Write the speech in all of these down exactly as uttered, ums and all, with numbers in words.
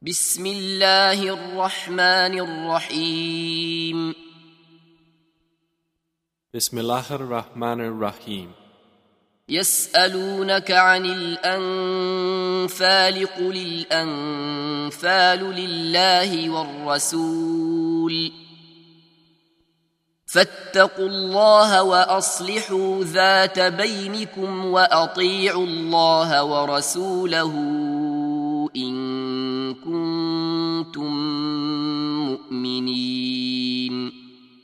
بسم الله الرحمن الرحيم بسم الله الرحمن الرحيم يسألونك عن الأنفال قل الأنفال لله والرسول فاتقوا الله وأصلحوا ذات بينكم وأطيعوا الله ورسوله إن كنتم مؤمنين.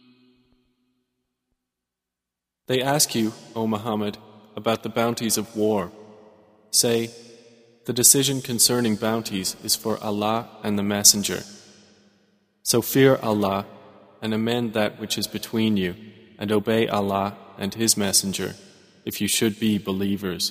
They ask you, O Muhammad, about the bounties of war. Say, the decision concerning bounties is for Allah and the Messenger. So fear Allah and amend that which is between you, and obey Allah and His Messenger, if you should be believers.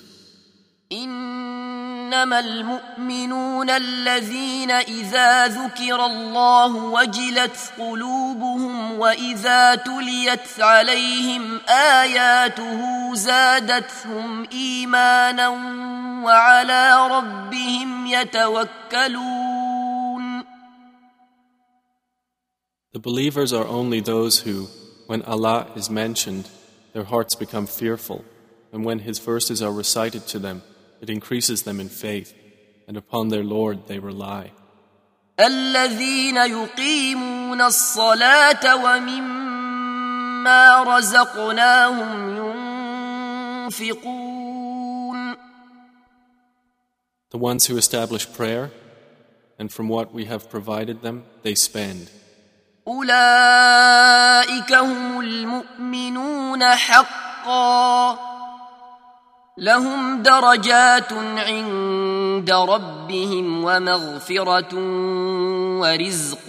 إنما المؤمنون الذين إذا ذكر الله وجلت قلوبهم وإذا تليت عليهم آياته زادتهم إيمانا وعلى ربهم يتوكلون. The believers are only those who, when Allah is mentioned, their hearts become fearful, and when His verses are recited to them, it increases them in faith, and upon their Lord they rely. الذين يقيمون الصلاة ومما رزقناهم ينفقون. The ones who establish prayer, and from what we have provided them, they spend. أولئك هم المؤمنون حقا لهم درجات عند ربهم ومغفرة ورزق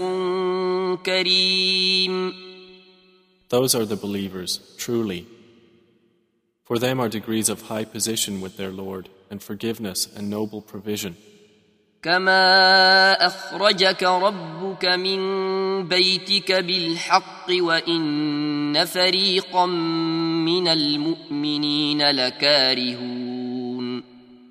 كريم. Those are the believers, truly. For them are degrees of high position with their Lord, and forgiveness and noble provision. كما أخرجك ربك من بيتك بالحق وإن فريقا من المؤمنين لكارهون.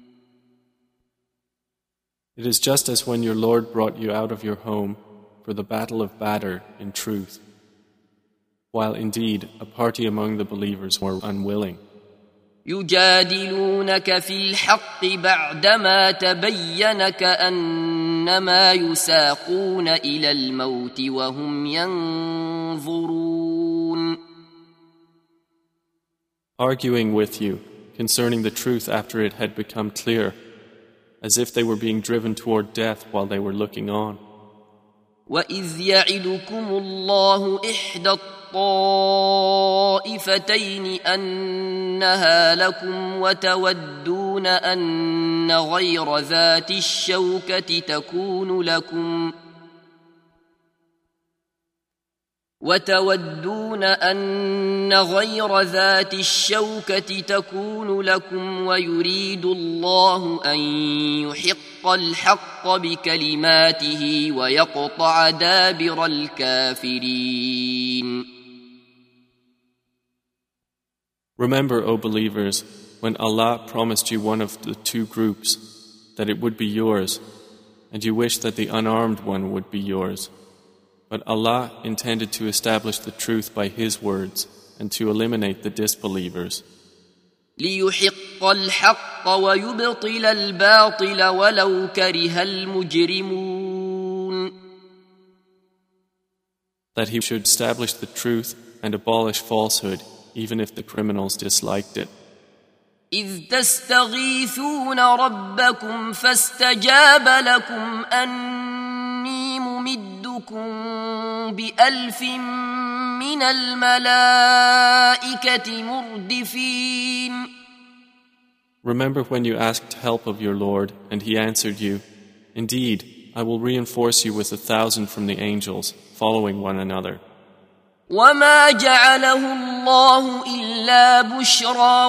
It is just as when your Lord brought you out of your home for the battle of Badr in truth, while indeed a party among the believers were unwilling. يجادلونك في الحق بعدما تبين كأنما يساقون إلى الموت وهم ينظرون. Arguing with you concerning the truth after it had become clear, as if they were being driven toward death while they were looking on. وَإِذْ يَعِدُكُمُ اللَّهُ إِحْدَى الطائفتين أنها لكم وتودون أن غير ذات الشوكة تكون لكم وتودون أن غير ذات الشوكة تكون لكم ويريد الله أن يحق الحق بكلماته ويقطع دابر الكافرين. Remember, O believers, when Allah promised you one of the two groups, that it would be yours, and you wished that the unarmed one would be yours. But Allah intended to establish the truth by His words and to eliminate the disbelievers. ليحق الحق ويبطل الباطل ولو كره المجرمون. That He should establish the truth and abolish falsehood, even if the criminals disliked it. إذ تستغيثون ربكم فاستجاب لكم أني ممدكم بألف من الملائكة مردفين. Remember when you asked help of your Lord, and He answered you, "Indeed, I will reinforce you with a thousand from the angels, following one another." وما جعله الله إلا بشرى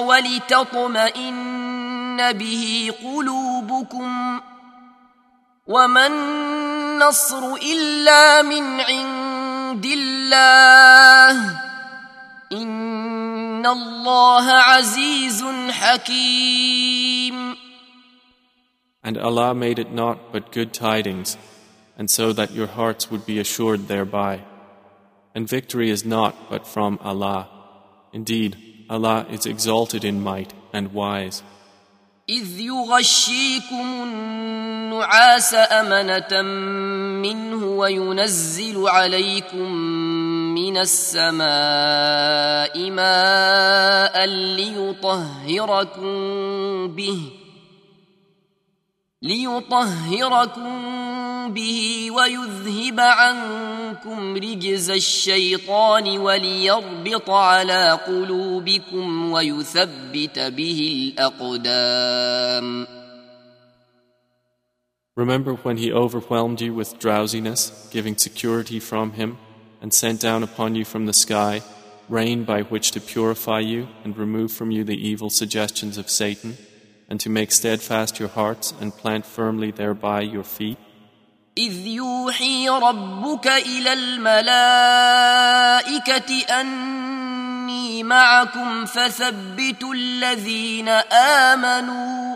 ولتطمئن به قلوبكم وما النصر إلا من عند الله إن الله عزيز حكيم. And Allah made it not but good tidings, and so that your hearts would be assured thereby. And victory is not but from Allah. Indeed, Allah is exalted in might and wise. إذ يغشيكم النعاس أمنة منه وينزل عليكم من السماء ماء ليطهركم به ليطهركم به ويذهب عنكم رجز الشيطان وليربط على قلوبكم ويثبت به الأقدام. Remember when he overwhelmed you with drowsiness, giving security from him, and sent down upon you from the sky rain by which to purify you and remove from you the evil suggestions of Satan, and to make steadfast your hearts and plant firmly thereby your feet? إذ يوحي ربك إلى الملائكة أني معكم فثبتوا الذين آمنوا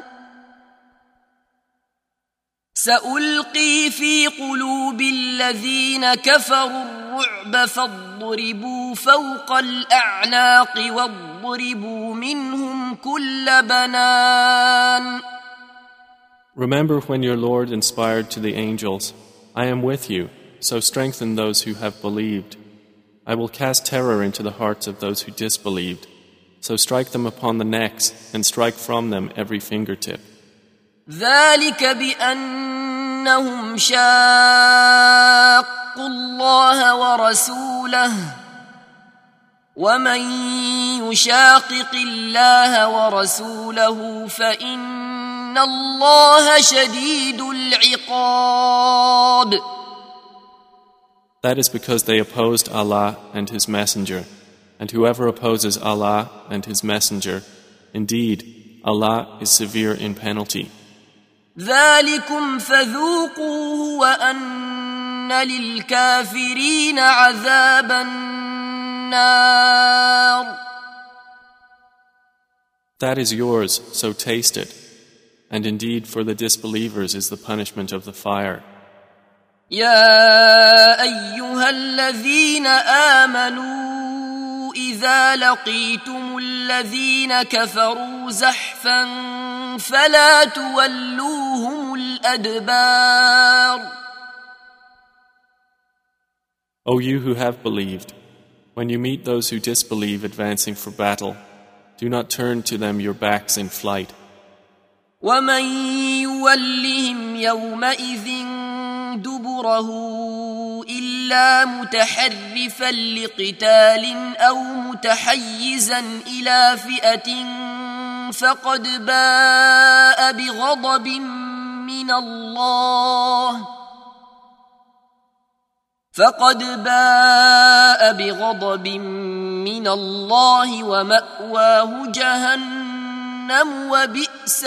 سألقي في قلوب الذين كفروا الرعب فاضربوا فوق الأعناق واضربوا منهم كل بنان. Remember when your Lord inspired to the angels, I am with you, so strengthen those who have believed. I will cast terror into the hearts of those who disbelieved, so strike them upon the necks and strike from them every fingertip. ذلك بأنهم شاقوا الله ورسوله ومن يشاقق الله ورسوله فإن الله شديد العقاب. That is because they opposed Allah and His Messenger, and whoever opposes Allah and His Messenger, indeed, Allah is severe in penalty. ذلكم فذوقوه وأن للكافرين عذاب النار. That is yours, so taste it. And indeed for the disbelievers is the punishment of the fire. يا أيها الذين آمنوا إذا لقيتم الذين كفروا زحفا فلا تولوهم الأدبار. O you who have believed, when you meet those who disbelieve advancing for battle, do not turn to them your backs in flight. ومن يولهم يومئذ دبره إلا متحرفا لقتال أو متحيزا إلى فئة فقد باء بغضب من الله فقد باء بغضب من الله ومأواه جهنم وبئس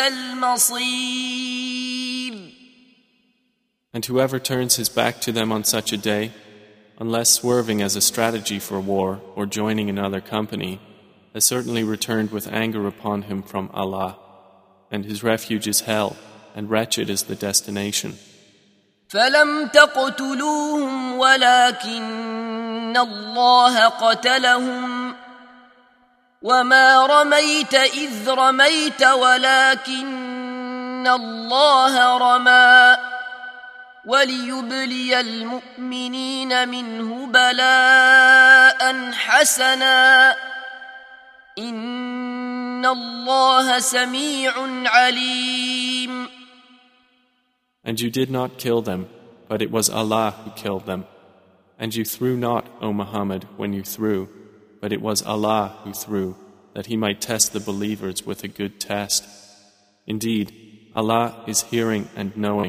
المصير. And whoever turns his back to them on such a day, unless swerving as a strategy for war or joining another company, has certainly returned with anger upon him from Allah, and his refuge is hell, and wretched is the destination. فلم تقتلوهم ولكن الله قتلهم وما رميت إذ رميت ولكن الله رمى وليبلي المؤمنين منه بلاء حسنا إن الله سميع عليم. And you did not kill them, but it was Allah who killed them. And you threw not, O Muhammad, when you threw, but it was Allah who threw, that He might test the believers with a good test. Indeed, Allah is hearing and knowing.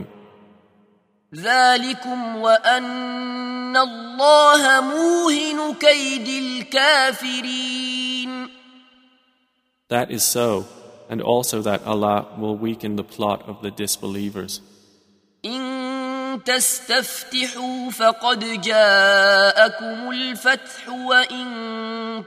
ذلكم وأن الله موهن كيد الكافرين. That is so, and also that Allah will weaken the plot of the disbelievers. إن تستفتحوا فقد جاءكم الفتح وإن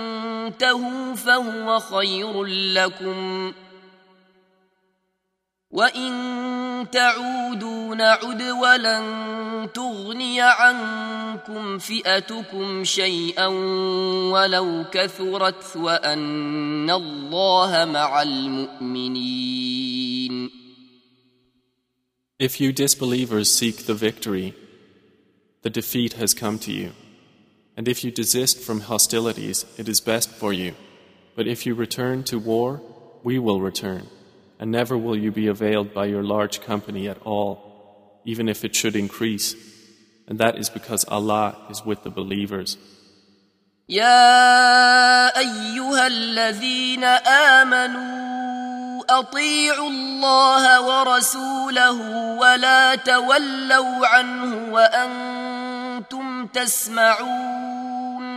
تنتهوا فهو خير لكم وإن تعودوا نعد ولن تغني عنكم فئتكم شيئا ولو كثرت وأن الله مع المؤمنين. If you disbelievers seek the victory, the defeat has come to you. And if you desist from hostilities, it is best for you. But if you return to war, we will return. And never will you be availed by your large company at all, even if it should increase. And that is because Allah is with the believers. يا أيها الذين آمنوا أطيعوا الله ورسوله ولا تولوا عنه وأنتم تسمعون.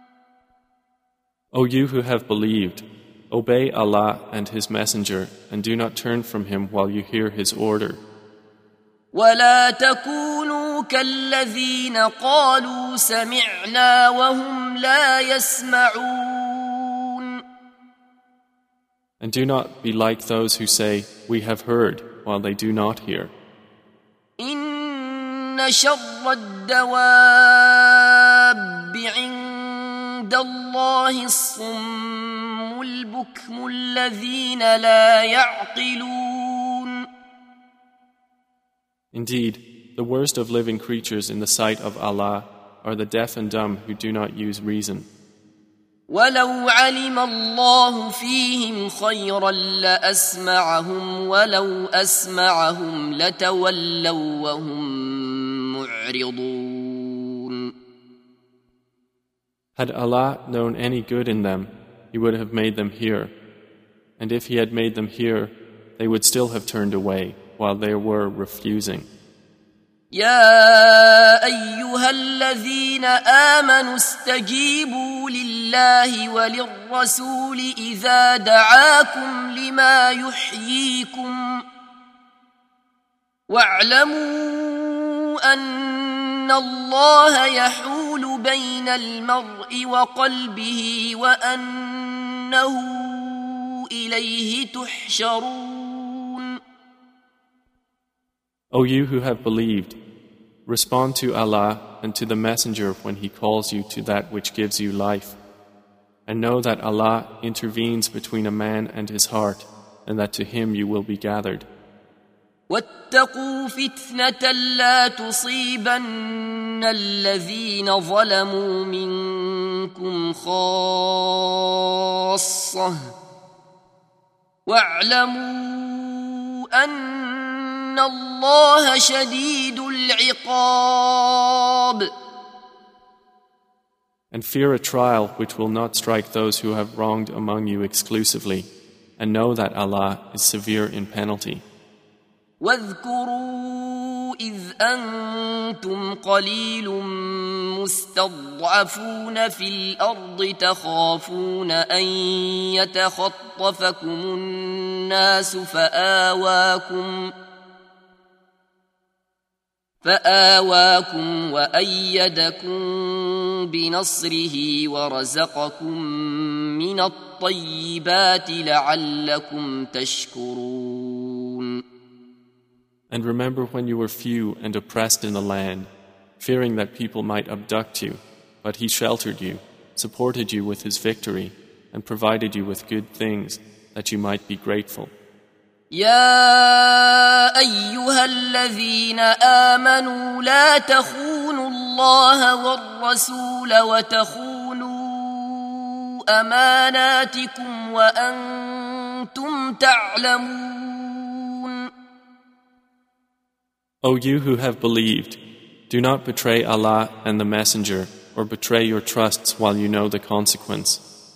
O you who have believed, obey Allah and His Messenger and do not turn from Him while you hear His order. ولا تكونوا كالذين قالوا سمعنا وهم لا يسمعون. And do not be like those who say, we have heard, while they do not hear. إن شر الدواب عند الله الصم البكم الذين لا يعقلون. Indeed, the worst of living creatures in the sight of Allah are the deaf and dumb who do not use reason. ولو علم الله فيهم خيرا لأسمعهم ولو أسمعهم لتولوا وهم معرضون. Had Allah known any good in them, He would have made them hear. And if He had made them hear, they would still have turned away while they were refusing. يا أيها الذين آمنوا استجيبوا لله وللرسول إذا دعاكم لما يحييكم واعلموا أن الله يحول بين المرء وقلبه وأنه إليه تحشرون. O you who have believed, respond to Allah and to the Messenger when He calls you to that which gives you life. And know that Allah intervenes between a man and his heart, and that to Him you will be gathered. واتقوا فتنة لا تصيبن الذين ظلموا منكم خاصة واعلموا أن الله شديد العقاب. And fear a trial which will not strike those who have wronged among you exclusively, and know that Allah is severe in penalty. واذكروا إذ أنتم قليل مستضعفون في الأرض تخافون أن يتخطفكم الناس فآواكم فآواكم وأيدكم بنصره ورزقكم من الطيبات لعلكم تشكرون. And remember when you were few and oppressed in the land, fearing that people might abduct you, but He sheltered you, supported you with His victory, and provided you with good things, that you might be grateful. يا أيها الذين آمنوا لا تخونوا الله والرسول وتخونوا أماناتكم وأنتم تعلمون. O you who have believed, do not betray Allah and the Messenger, or betray your trusts while you know the consequence.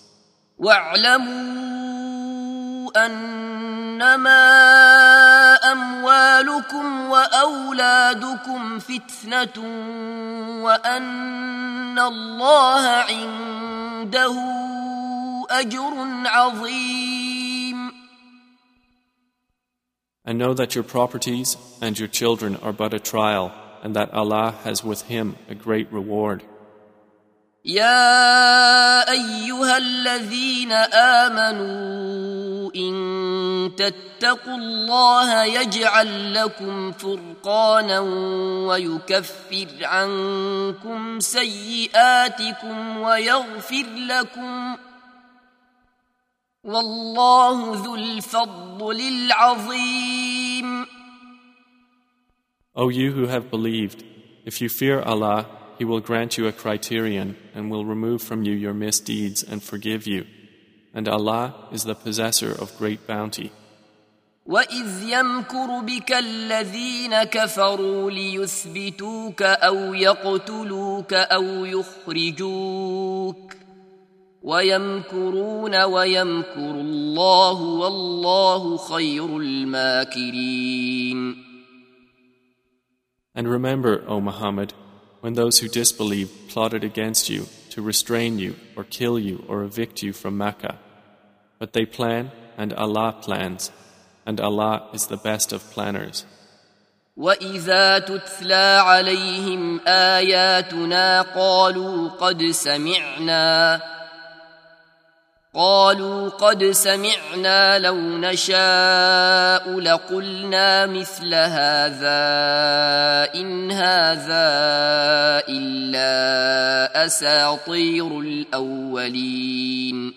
واعلموا أنما أموالكم وأولادكم فتنة وأن الله عنده أجر عظيم. And know that your properties and your children are but a trial, and that Allah has with Him a great reward. يا أيها الذين آمنوا إن تتقوا الله يجعل لكم فرقانا ويكفر عنكم سيئاتكم ويغفر لكم والله ذو الفضل العظيم. O you who have believed, if you fear Allah, He will grant you a criterion and will remove from you your misdeeds and forgive you. And Allah is the possessor of great bounty. وَإِذْ يَمْكُرُ بِكَ الَّذِينَ كَفَرُوا لِيُثْبِتُوكَ أَوْ يَقْتُلُوكَ أَوْ يُخْرِجُوكَ وَيَمْكُرُونَ وَيَمْكُرُ اللَّهُ وَاللَّهُ خَيْرُ الْمَاكِرِينَ. And remember, O Muhammad, when those who disbelieved plotted against you to restrain you or kill you or evict you from Mecca. But they plan and Allah plans, and Allah is the best of planners. وَإِذَا تُتْلَى عَلَيْهِمْ آيَاتُنَا قَالُوا قَدْ سَمِعْنَا قالوا قد سمعنا لو نشاء لقلنا مثل هذا إن هذا إلا أساطير الأولين.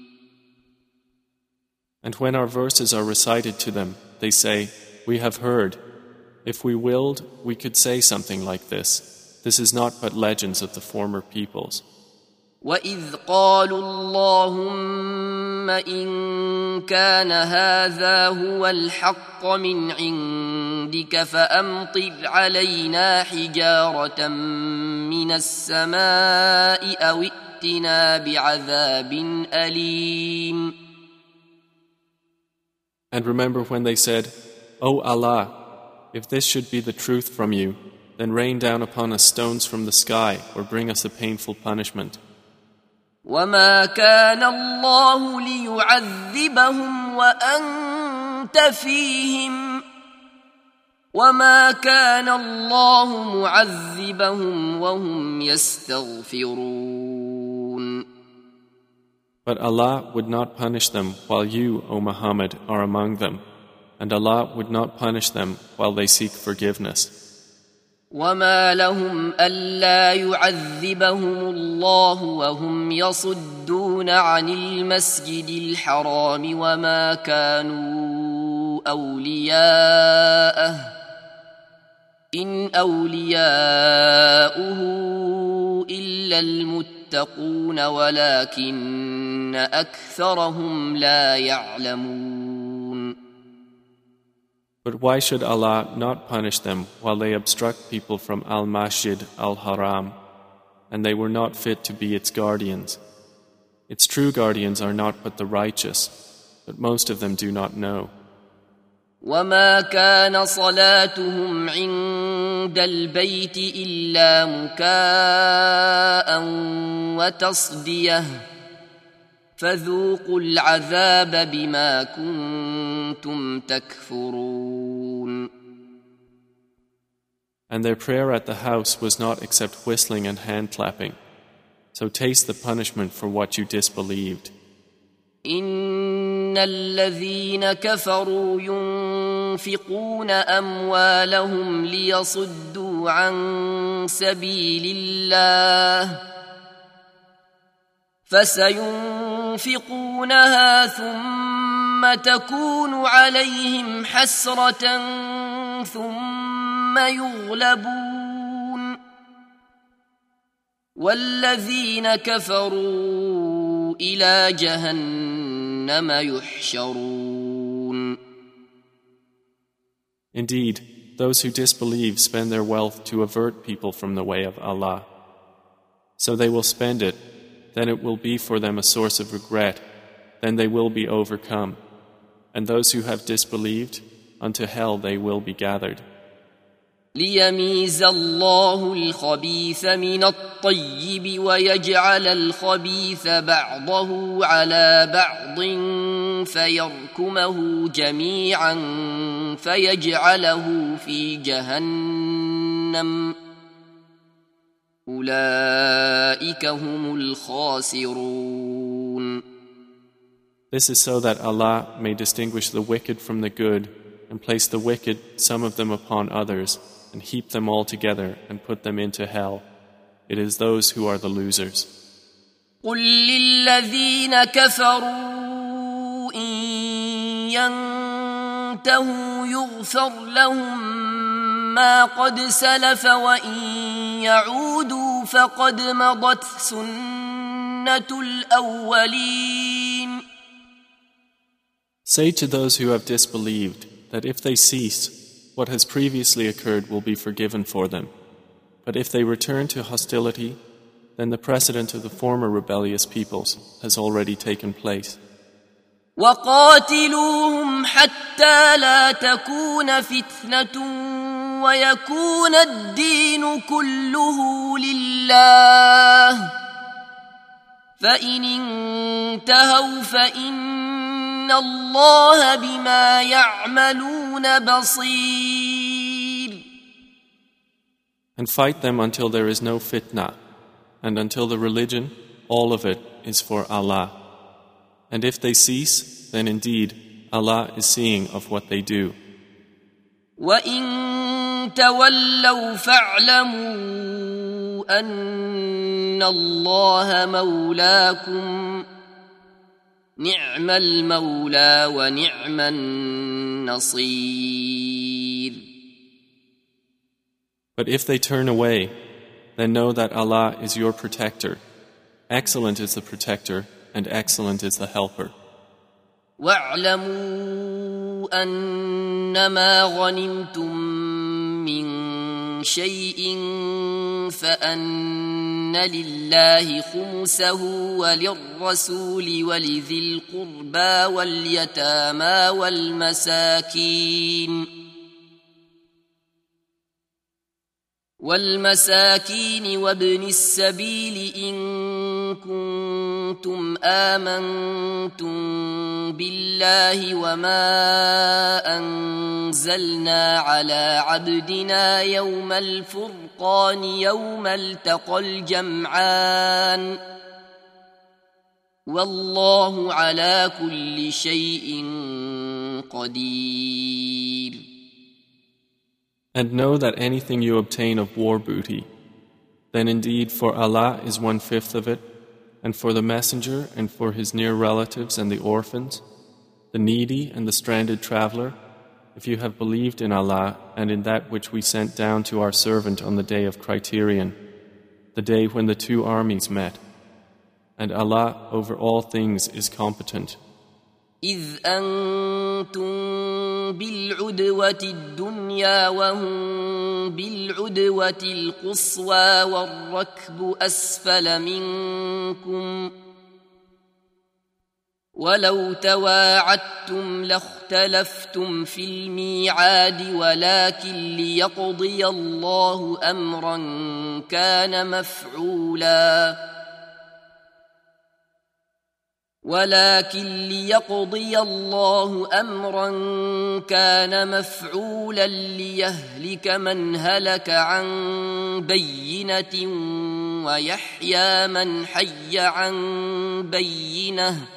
And when our verses are recited to them, they say, "We have heard. If we willed, we could say something like this. This is not but legends of the former peoples." وَإِذْ قَالُوا اللَّهُمَّ إِن كَانَ هَذَا هُوَ الْحَقَّ مِنْ عِندِكَ فَأَمْطِرْ عَلَيْنَا حِجَارَةً مِنَ السَّمَاءِ أَوْ ائْتِنَا بِعَذَابٍ أَلِيمٍ. And remember when they said, "O Allah, if this should be the truth from you, then rain down upon us stones from the sky or bring us a painful punishment." وَمَا كَانَ اللَّهُ لِيُعَذِّبَهُمْ وَأَنْتَ فِيهِمْ وَمَا كَانَ اللَّهُ مُعَذِّبَهُمْ وَهُمْ يَسْتَغْفِرُونَ. But Allah would not punish them while you, O Muhammad, are among them, and Allah would not punish them while they seek forgiveness. وَمَا لَهُمْ أَلَّا يُعَذِّبَهُمُ اللَّهُ وَهُمْ يَصُدُّونَ عَنِ الْمَسْجِدِ الْحَرَامِ وَمَا كَانُوا أَوْلِيَاءَهُ إِنْ أَوْلِيَاؤُهُ إِلَّا الْمُتَّقُونَ وَلَكِنَّ أَكْثَرَهُمْ لَا يَعْلَمُونَ. But why should Allah not punish them while they obstruct people from Al-Masjid Al-Haram, and they were not fit to be its guardians? Its true guardians are not but the righteous, but most of them do not know. وَمَا كَانَ صَلَاتُهُمْ عِندَ الْبَيْتِ إِلَّا مُكَاءً وَتَصْدِيَةً فَذُوقُوا الْعَذَابَ بِمَا كُنتُمْ تَكْفُرُونَ. And their prayer at the house was not except whistling and hand-clapping. So taste the punishment for what you disbelieved. إِنَّ الَّذِينَ كَفَرُوا يُنْفِقُونَ أَمْوَالَهُمْ لِيَصُدُّوا عَنْ سَبِيلِ اللَّهِ فَسَيُنْفِقُونَهَا ثُمَّ تَكُونُ عَلَيْهِمْ حَسْرَةً ثُمَّ يُغْلَبُونَ وَالَّذِينَ كَفَرُوا إِلَى جَهَنَّمَ يُحْشَرُونَ. Indeed, those who disbelieve spend their wealth to avert people from the way of Allah. So they will spend it, then it will be for them a source of regret, then they will be overcome. And those who have disbelieved, unto hell they will be gathered. لِيَمِيزَ اللَّهُ الْخَبِيثَ مِنَ الطَّيِّبِ وَيَجْعَلَ الْخَبِيثَ بَعْضَهُ عَلَى بَعْضٍ فَيَرْكُمَهُ جَمِيعًا فَيَجْعَلَهُ فِي جَهَنَّمَ أولئك هم الخاسرون. This is so that Allah may distinguish the wicked from the good and place the wicked, some of them upon others, and heap them all together and put them into hell. It is those who are the losers. قل للذين كفروا إن ينتهوا يغفر لهم ما قد سلف وإن يعودوا فقد مضت سنة الأولين. Say to those who have disbelieved that if they cease, what has previously occurred will be forgiven for them. But if they return to hostility, then the precedent of the former rebellious peoples has already taken place. وقاتلوهم حتى لا تكون فتنة ويكون الدين كله لله فإن انتهوا فإن الله بما يعملون بصير. And fight them until there is no fitna, and until the religion, all of it, is for Allah. And if they cease, then indeed Allah is seeing of what they do. وَإِن تَوَلَّوْا فَاعْلَمُوا أَنَّ اللَّهَ مَوْلَاكُمْ نِعْمَ الْمَوْلَى وَنِعْمَ النَّصِيرُ. But if they turn away, then know that Allah is your protector. Excellent is the protector, and excellent is the helper. وَاعْلَمُوا أَنَّمَا غَنِمْتُم مِّن شَيْءٍ فَأَنَّ لِلَّهِ خُمُسَهُ وَلِلرَّسُولِ وَلِذِي الْقُرْبَى وَالْيَتَامَى وَالْمَسَاكِينِ والمساكين وابن السبيل إن كنتم آمنتم بالله وما أنزلنا على عبدنا يوم الفرقان يوم التقى الجمعان والله على كل شيء قدير. And know that anything you obtain of war booty, then indeed for Allah is one-fifth of it, and for the messenger and for his near relatives and the orphans, the needy and the stranded traveler, if you have believed in Allah and in that which we sent down to our servant on the day of criterion, the day when the two armies met. And Allah over all things is competent. إذ أنتم بالعدوة الدنيا وهم بالعدوة القصوى والركب أسفل منكم ولو تواعدتم لاختلفتم في الميعاد ولكن ليقضي الله أمرا كان مفعولا ولكن ليقضي الله أمرا كان مفعولا ليهلك من هلك عن بينة ويحيى من حي عن بينة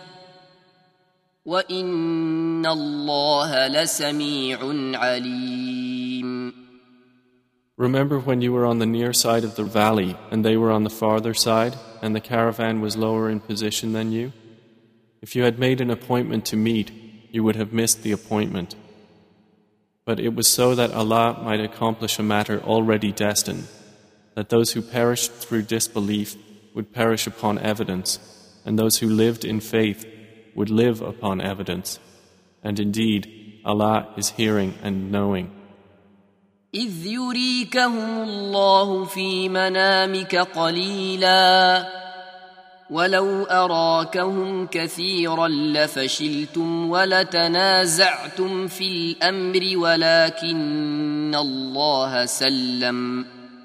وإن الله لسميع عليم. Remember when you were on the near side of the valley and they were on the farther side and the caravan was lower in position than you? If you had made an appointment to meet, you would have missed the appointment. But it was so that Allah might accomplish a matter already destined, that those who perished through disbelief would perish upon evidence, and those who lived in faith would live upon evidence. And indeed, Allah is hearing and knowing. إذ يريكهم الله في منامك قليلاً ولو أراكهم كثيرا لفشلتم ولتنازعتم في الأمر ولكن الله سلم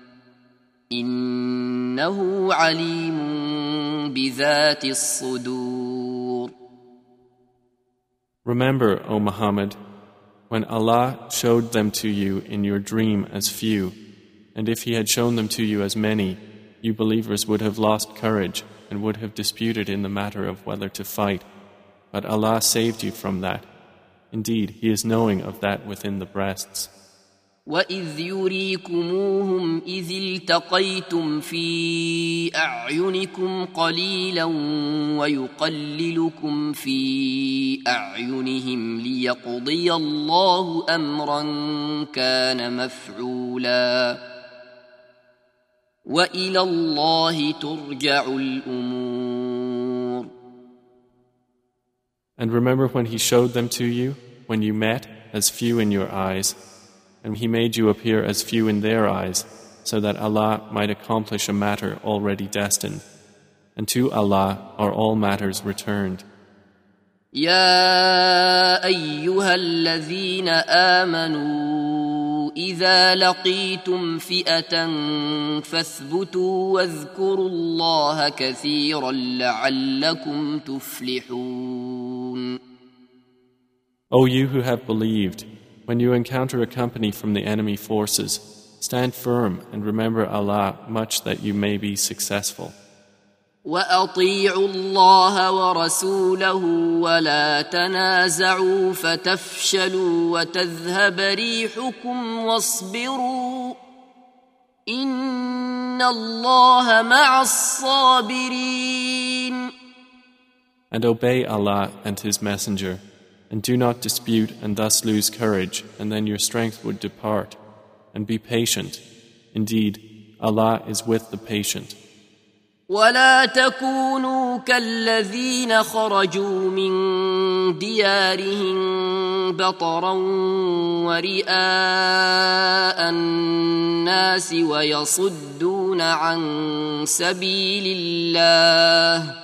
إنه عليم بذات الصدور. Remember, O Muhammad, when Allah showed them to you in your dream as few, and if He had shown them to you as many, you believers would have lost courage and would have disputed in the matter of whether to fight. But Allah saved you from that. Indeed, He is knowing of that within the breasts. وَإِذْ يُرِيكُمُوهُمْ إِذِ الْتَقَيْتُمْ فِي أَعْيُنِكُمْ قَلِيلًا وَيُقَلِّلُكُمْ فِي أَعْيُنِهِمْ لِيَقْضِيَ اللَّهُ أَمْرًا كَانَ مَفْعُولًا وَإِلَى اللَّهِ تُرْجَعُ الْأُمُورُ. And remember when He showed them to you, when you met as few in your eyes, and He made you appear as few in their eyes, so that Allah might accomplish a matter already destined. And to Allah are all matters returned. يا أيها الذين آمنوا إذا لقيتم فئة فاثبتوا واذكروا الله كثيرا لعلكم تفلحون. O you who have believed, when you encounter a company from the enemy forces, stand firm and remember Allah much that you may be successful. وَأَطِيعُوا اللَّهَ وَرَسُولَهُ وَلَا تَنَازَعُوا فَتَفْشَلُوا وَتَذْهَبَ رِيحُكُمْ وَاصْبِرُوا إِنَّ اللَّهَ مَعَ الصَّابِرِينَ. And obey Allah and His Messenger, and do not dispute and thus lose courage, and then your strength would depart. And be patient. Indeed, Allah is with the patient. ولا تكونوا كالذين خرجوا من ديارهم بطرا ورئاء الناس ويصدون عن سبيل الله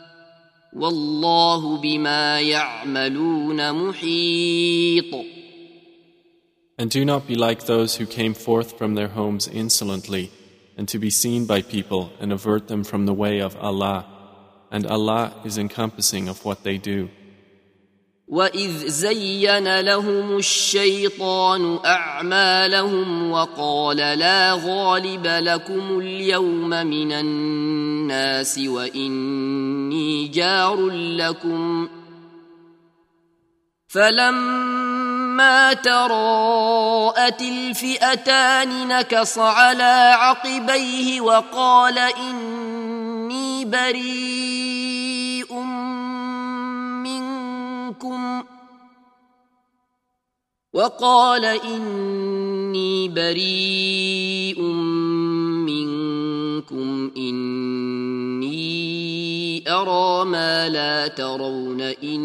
والله بما يعملون محيط. And do not be like those who came forth from their homes insolently, and to be seen by people and avert them from the way of Allah, and Allah is encompassing of what they do. وَإِذْ زَيَّنَ لَهُمُ الشَّيْطَانُ أَعْمَالَهُمْ وَقَالَ لَا غَالِبَ لَكُمُ الْيَوْمَ مِنَ النَّاسِ وَإِنِّي جَارٌ لَكُمْ فَلَمَّا تَرَاءَتِ الْفِئَتَانِ نَكَصَ عَلَى عَقِبَيْهِ وَقَالَ إِنِّي بَرِيءٌ منكم وقال إني بريء منكم إني أرى ما لا ترون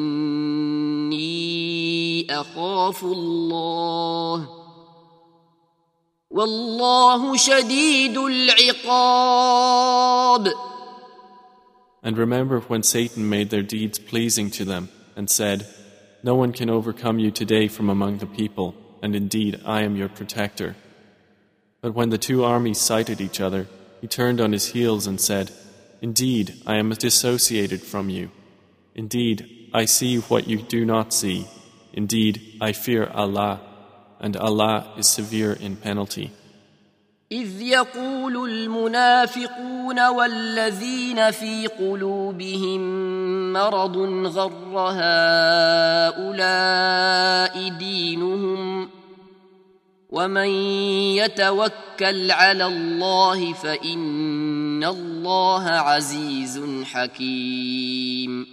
إني أخاف الله والله شديد العقاب. And remember when Satan made their deeds pleasing to them and said, "No one can overcome you today from among the people, and indeed I am your protector." But when the two armies sighted each other, he turned on his heels and said, "Indeed, I am dissociated from you. Indeed, I see what you do not see. Indeed, I fear Allah, and Allah is severe in penalty." إذ يقول المنافقون والذين في قلوبهم مرض غر هؤلاء دينهم ومن يتوكل على الله فإن الله عزيز حكيم.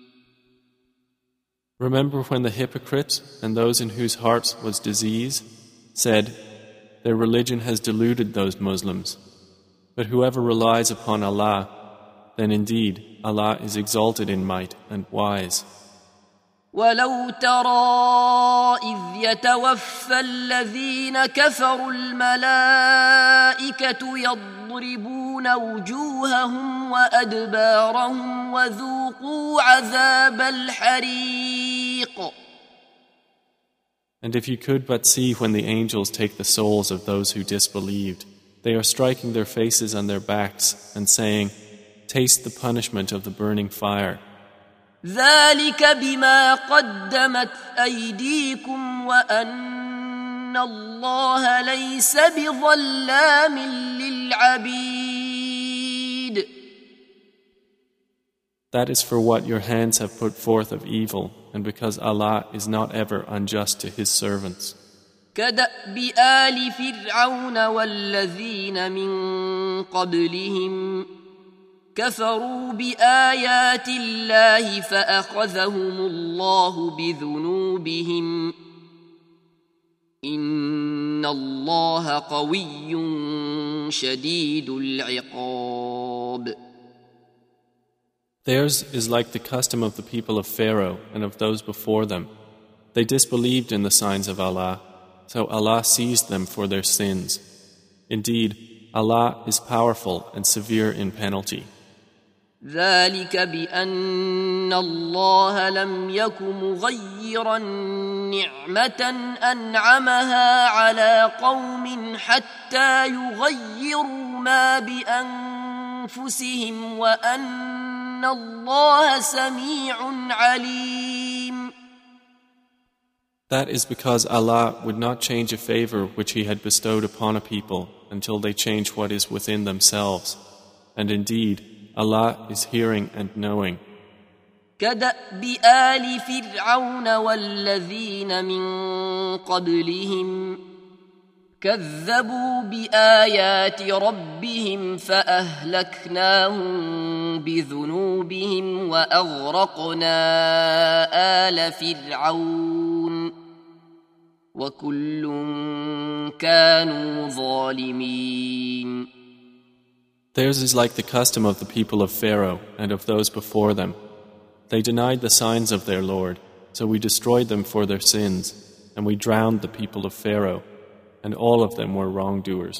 Remember when the hypocrites and those in whose hearts was disease said, "Their religion has deluded those Muslims. But whoever relies upon Allah, then indeed Allah is exalted in might and wise." ولو ترى إذ يتوفى الذين كفروا الملائكة يضربون وجوههم وأدبارهم وذوقوا عذاب الحريق. And if you could but see when the angels take the souls of those who disbelieved, they are striking their faces and their backs and saying, "Taste the punishment of the burning fire." ذلك بما قدمت أيديكم وأن الله ليس بظلام للعبيد. That is for what your hands have put forth of evil, and because Allah is not ever unjust to His servants. كدأب آل فرعون والذين من قبلهم كفروا بآيات الله فأخذهم الله بذنوبهم إن الله قوي شديد العقاب. Theirs is like the custom of the people of Pharaoh and of those before them. They disbelieved in the signs of Allah, so Allah seized them for their sins. Indeed, Allah is powerful and severe in penalty. ذلك بأن الله لم يك مغيرا نعمة أنعمها على قوم حتى يغيروا ما بأنفسهم وأن الله سميع عليم. That is because Allah would not change a favor which He had bestowed upon a people until they change what is within themselves. And indeed, Allah is hearing and knowing. كدأب آل فرعون والذين من قبلهم كذبوا بآيات ربهم فأهلكناهم بذنوبهم وأغرقنا آل فرعون وكل كانوا ظالمين. Theirs is like the custom of the people of Pharaoh and of those before them. They denied the signs of their Lord, so we destroyed them for their sins, and we drowned the people of Pharaoh, and all of them were wrongdoers.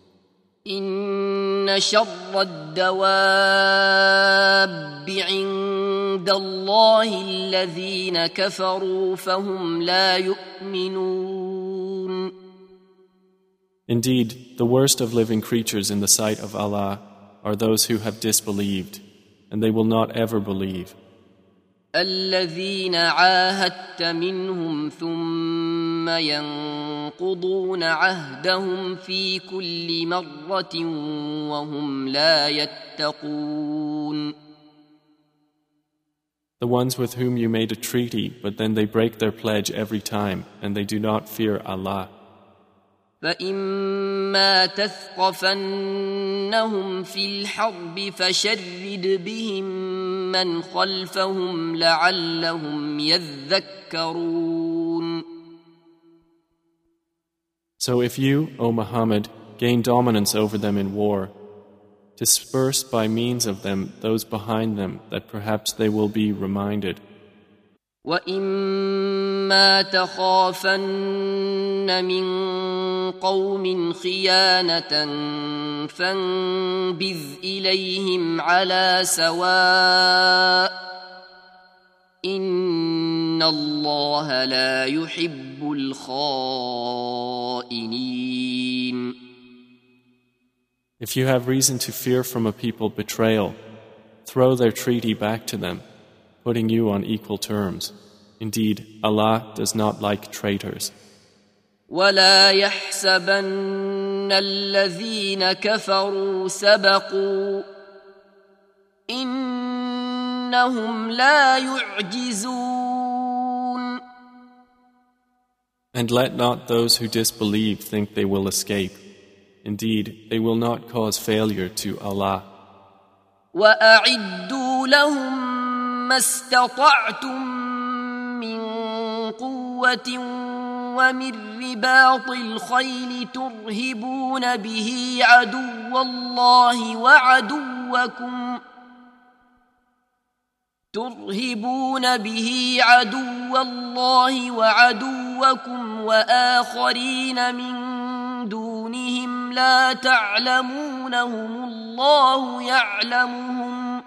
إن شر الدواب عند الله الذين كفروا فهم لا يؤمنون. Indeed, the worst of living creatures in the sight of Allah are those who have disbelieved, and they will not ever believe. الذين عاهدت منهم ثم ينقضون عهدهم في كل مرة وهم لا يتقون. The ones with whom you made a treaty, but then they break their pledge every time, and they do not fear Allah. فإما تثقفنهم في الحرب فشرد بهم من خلفهم لعلهم يذكرون. So if you, O Muhammad, gain dominance over them in war, disperse by means of them those behind them that perhaps they will be reminded. وَإِمَّا تَخَافَنَّ مِنْ قَوْمٍ خِيَانَةً فَانبِذْ إِلَيْهِمْ عَلَى سَوَاءٍ إِنَّ اللَّهَ لَا يُحِبُّ الْخَائِنِينَ. If you have reason to fear from a people betrayal, throw their treaty back to them, putting you on equal terms. Indeed, Allah does not like traitors. وَلَا يَحْسَبَنَّ الَّذِينَ كَفَرُوا سَبَقُوا إِنَّهُمْ لَا يُعْجِزُونَ. And let not those who disbelieve think they will escape. Indeed, they will not cause failure to Allah. وَأَعِدُّوا لَهُم مَّا اسْتَطَعْتُم مِّن قُوَّةٍ وَمِن رِّبَاطِ الْخَيْلِ تُرْهِبُونَ بِهِ عَدُوَّ اللَّهِ وَعَدُوَّكُمْ تُرْهِبُونَ بِهِ عَدُوَّ اللَّهِ وَعَدُوَّكُمْ وَآخَرِينَ مِن دُونِهِمْ لَا تَعْلَمُونَهُمُ اللَّهُ يَعْلَمُهُمْ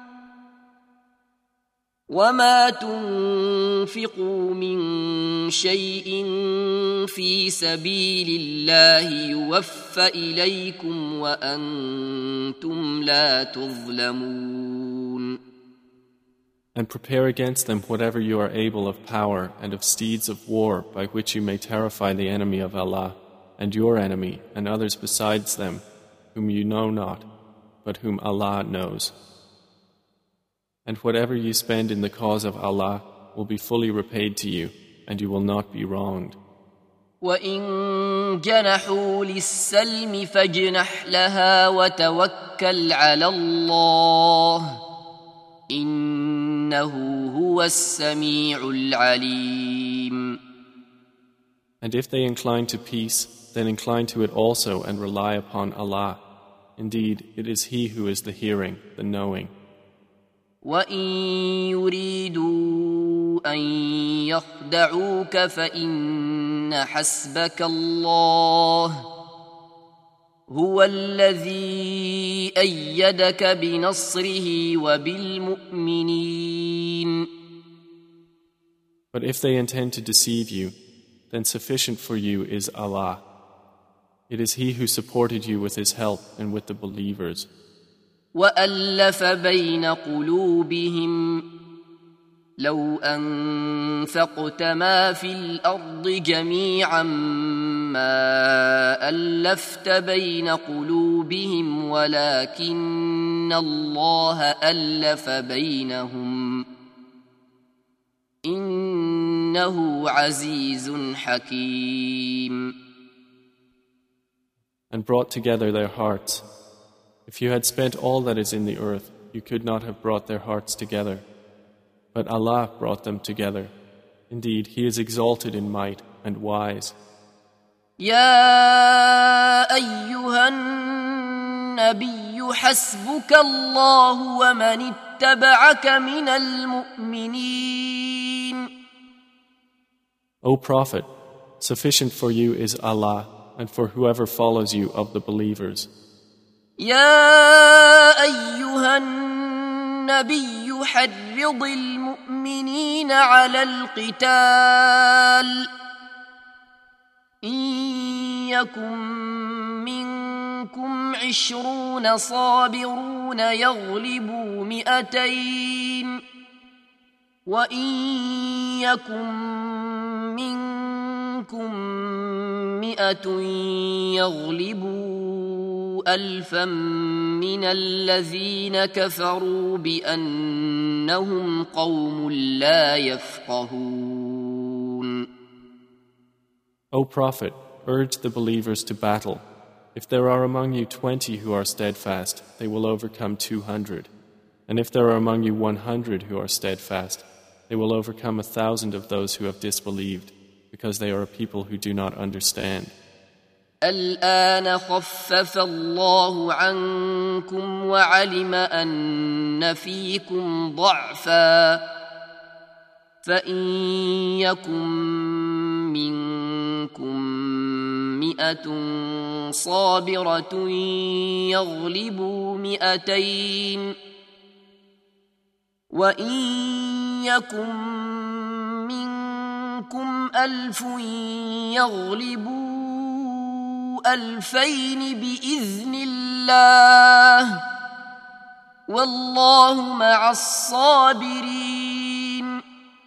وَمَا تُنفِقُوا مِن شَيْءٍ فِي سَبِيلِ اللَّهِ يُوَفَّ إِلَيْكُمْ وَأَنْتُمْ لَا تُظْلَمُونَ. And prepare against them whatever you are able of power and of steeds of war by which you may terrify the enemy of Allah and your enemy and others besides them whom you know not, but whom Allah knows. And whatever you spend in the cause of Allah will be fully repaid to you, and you will not be wronged. وَإِن جَنَحُوا لِلسَّلْمِ فَاجْنَحْ لَهَا وَتَوَكَّلْ عَلَى اللَّهِ إِنَّهُ هُوَ السَّمِيعُ الْعَلِيمُ. And if they incline to peace, then incline to it also and rely upon Allah. Indeed, it is He who is the hearing, the knowing. وَإِن يُرِيدُوا أَن يَخْدَعُوكَ فَإِنَّ حَسْبَكَ اللَّهُ هُوَ الَّذِي أَيَّدَكَ بِنَصْرِهِ وَبِالْمُؤْمِنِينَ. But if they intend to deceive you, then sufficient for you is Allah. It is He who supported you with His help and with the believers. وَأَلَّفَ بَيْنَ قُلُوبِهِمْ لَوْ أَنفَقْتَ مَا فِي الْأَرْضِ جَمِيعًا مَا أَلَّفْتَ بَيْنَ قُلُوبِهِمْ وَلَكِنَّ اللَّهَ أَلَّفَ بَيْنَهُمْ إِنَّهُ عَزِيزٌ حَكِيمٌ. And brought together their hearts. If you had spent all that is in the earth, you could not have brought their hearts together. But Allah brought them together. Indeed, He is exalted in might and wise. يا أيها النبي حسبك الله ومن اتبعك من المؤمنين. O Prophet, sufficient for you is Allah and for whoever follows you of the believers. يا أيها النبي حرض المؤمنين على القتال إن يكن منكم عشرون صابرون يغلبوا مئتين وإن يكن منكم مئة يغلبوا ألفا من الذين كفروا بأنهم قوم لا يفقهون. O Prophet, urge the believers to battle. If there are among you twenty who are steadfast, they will overcome two hundred. And if there are among you one hundred who are steadfast, they will overcome a thousand of those who have disbelieved, because they are a people who do not understand. الآن خفف الله عنكم وعلم أن فيكم ضعفا فإن يكن منكم مئة صابرة يغلبوا مئتين وإن يكن منكم ألف يغلبوا ألفين بإذن الله والله مع الصابرين.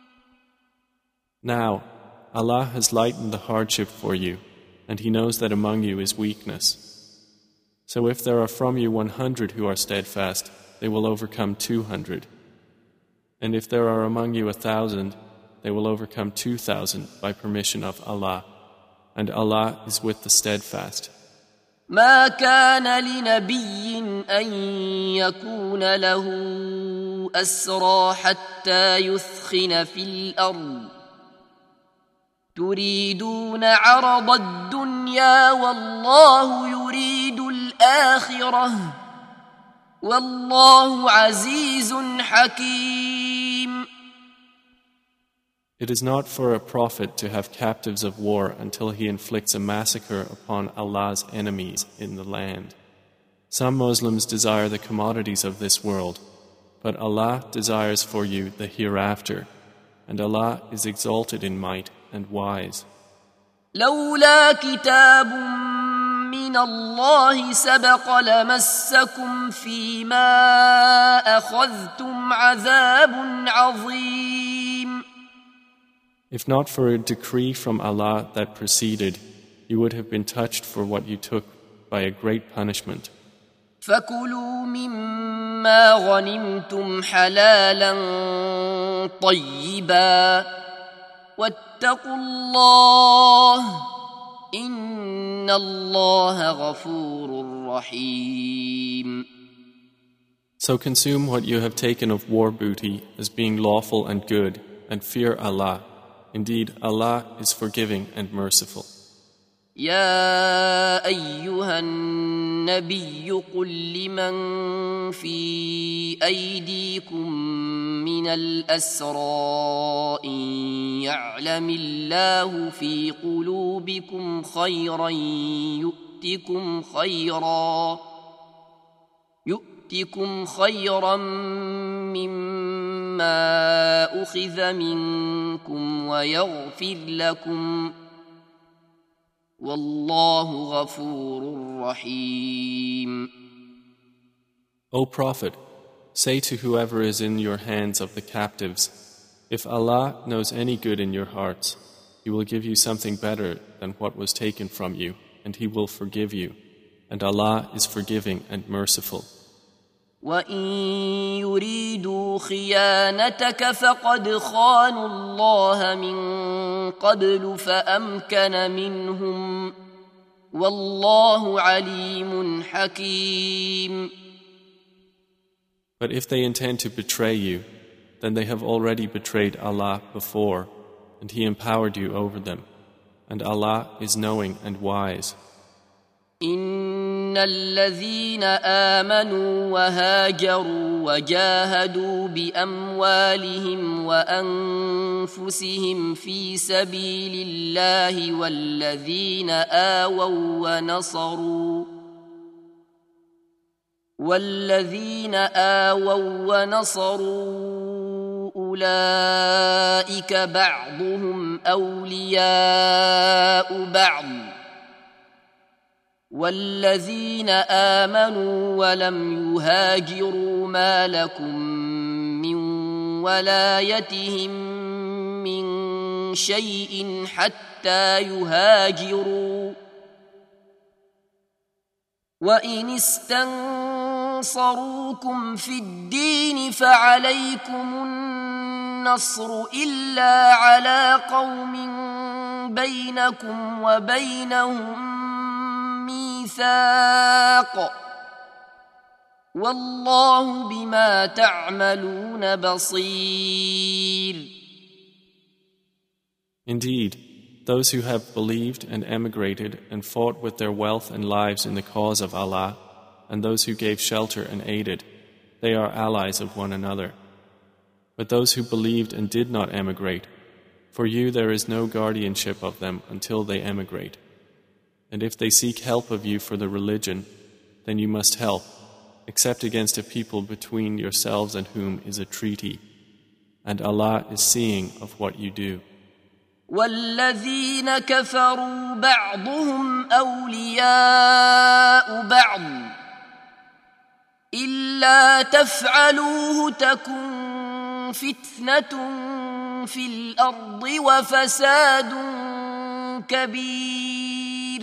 Now, Allah has lightened the hardship for you, and He knows that among you is weakness. So if there are from you one hundred who are steadfast, they will overcome two hundred. And if there are among you a thousand, they will overcome two thousand by permission of Allah. And Allah is with the steadfast. ما كان لنبي أن يكون له أسرى حتى يثخن في الأرض تريدون عرض الدنيا والله يريد الآخرة والله عزيز حكيم. It is not for a prophet to have captives of war until he inflicts a massacre upon Allah's enemies in the land. Some Muslims desire the commodities of this world, but Allah desires for you the hereafter, and Allah is exalted in might and wise. لولا كتاب من الله سبق لمسكم فيما أخذتم عذاب عظيم. If not for a decree from Allah that preceded, you would have been touched for what you took by a great punishment. فكلوا مما غنمتم حلالا طيبا واتقوا الله إن الله غفور رحيم. So consume what you have taken of war booty as being lawful and good, and fear Allah. Indeed, Allah is forgiving and merciful. يا أيها النبي قل لمن في أيديكم من الأسرى إن يعلم الله في قلوبكم خيرا يؤتكم خيرا يؤتكم خيرا مما أخذ منكم ويغفر لكم والله غفور رحيم. O Prophet, say to whoever is in your hands of the captives, if Allah knows any good in your hearts, He will give you something better than what was taken from you, and He will forgive you, and Allah is forgiving and merciful. وَإِن يُرِيدُوا خِيَانَتَكَ فَقَدْ خَانُوا اللَّهَ مِن قَبْلُ فَأَمْكَنَ مِنْهُمْ وَاللَّهُ عَلِيمٌ حَكِيمٌ. But if they intend to betray you, then they have already betrayed Allah before, and He empowered you over them, and Allah is knowing and wise. إن الذين آمنوا وهاجروا وجاهدوا بأموالهم وأنفسهم في سبيل الله والذين آووا ونصروا والذين آووا ونصروا أولئك بعضهم أولياء بعض والذين آمنوا ولم يهاجروا ما لكم من ولايتهم من شيء حتى يهاجروا وإن استنصروكم في الدين فعليكم النصر إلا على قوم بينكم وبينهم ميثاق والله بما تعملون بصير. Indeed, those who have believed and emigrated and fought with their wealth and lives in the cause of Allah, and those who gave shelter and aided, they are allies of one another. But those who believed and did not emigrate, for you there is no guardianship of them until they emigrate. And if they seek help of you for the religion, then you must help, except against a people between yourselves and whom is a treaty. And Allah is seeing of what you do. وَالَّذِينَ كَفَرُوا بَعْضُهُمْ أَوْلِيَاءُ بَعْضٍ إِلَّا تَفْعَلُوهُ تَكُنْ فِتْنَةٌ فِي الْأَرْضِ وَفَسَادٌ كَبِيرٌ.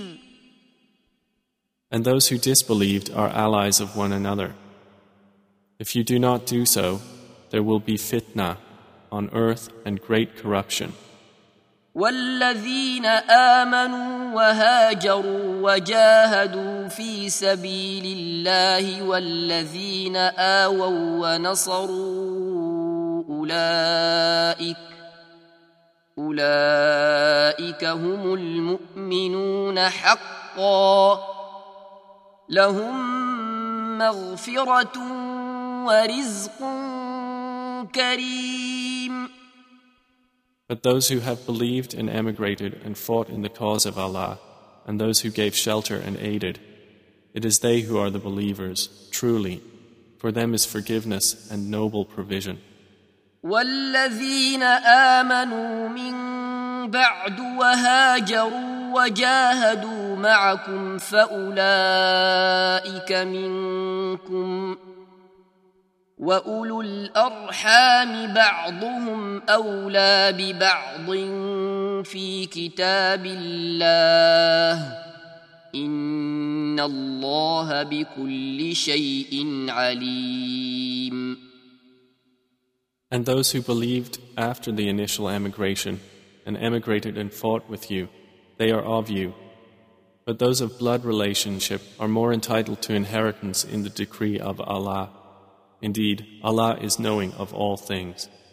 And those who disbelieved are allies of one another. If you do not do so, there will be fitna on earth and great corruption. والذين آمنوا وهاجروا وجاهدوا في سبيل الله والذين آووا ونصروا أولئك أولئك هم المؤمنون حقا لهم مغفرة ورزق كريم. But those who have believed and emigrated and fought in the cause of Allah, and those who gave shelter and aided, it is they who are the believers, truly. For them is forgiveness and noble provision. والذين آمنوا من بعد وهاجروا وجاهدوا معكم فأولئك منكم وأولو الأرحام بعضهم أولى ببعض في كتاب الله إن الله بكل شيء عليم. And those who believed after the initial emigration and emigrated and fought with you, they are of you. But those of blood relationship are more entitled to inheritance in the decree of Allah. Indeed, Allah is knowing of all things.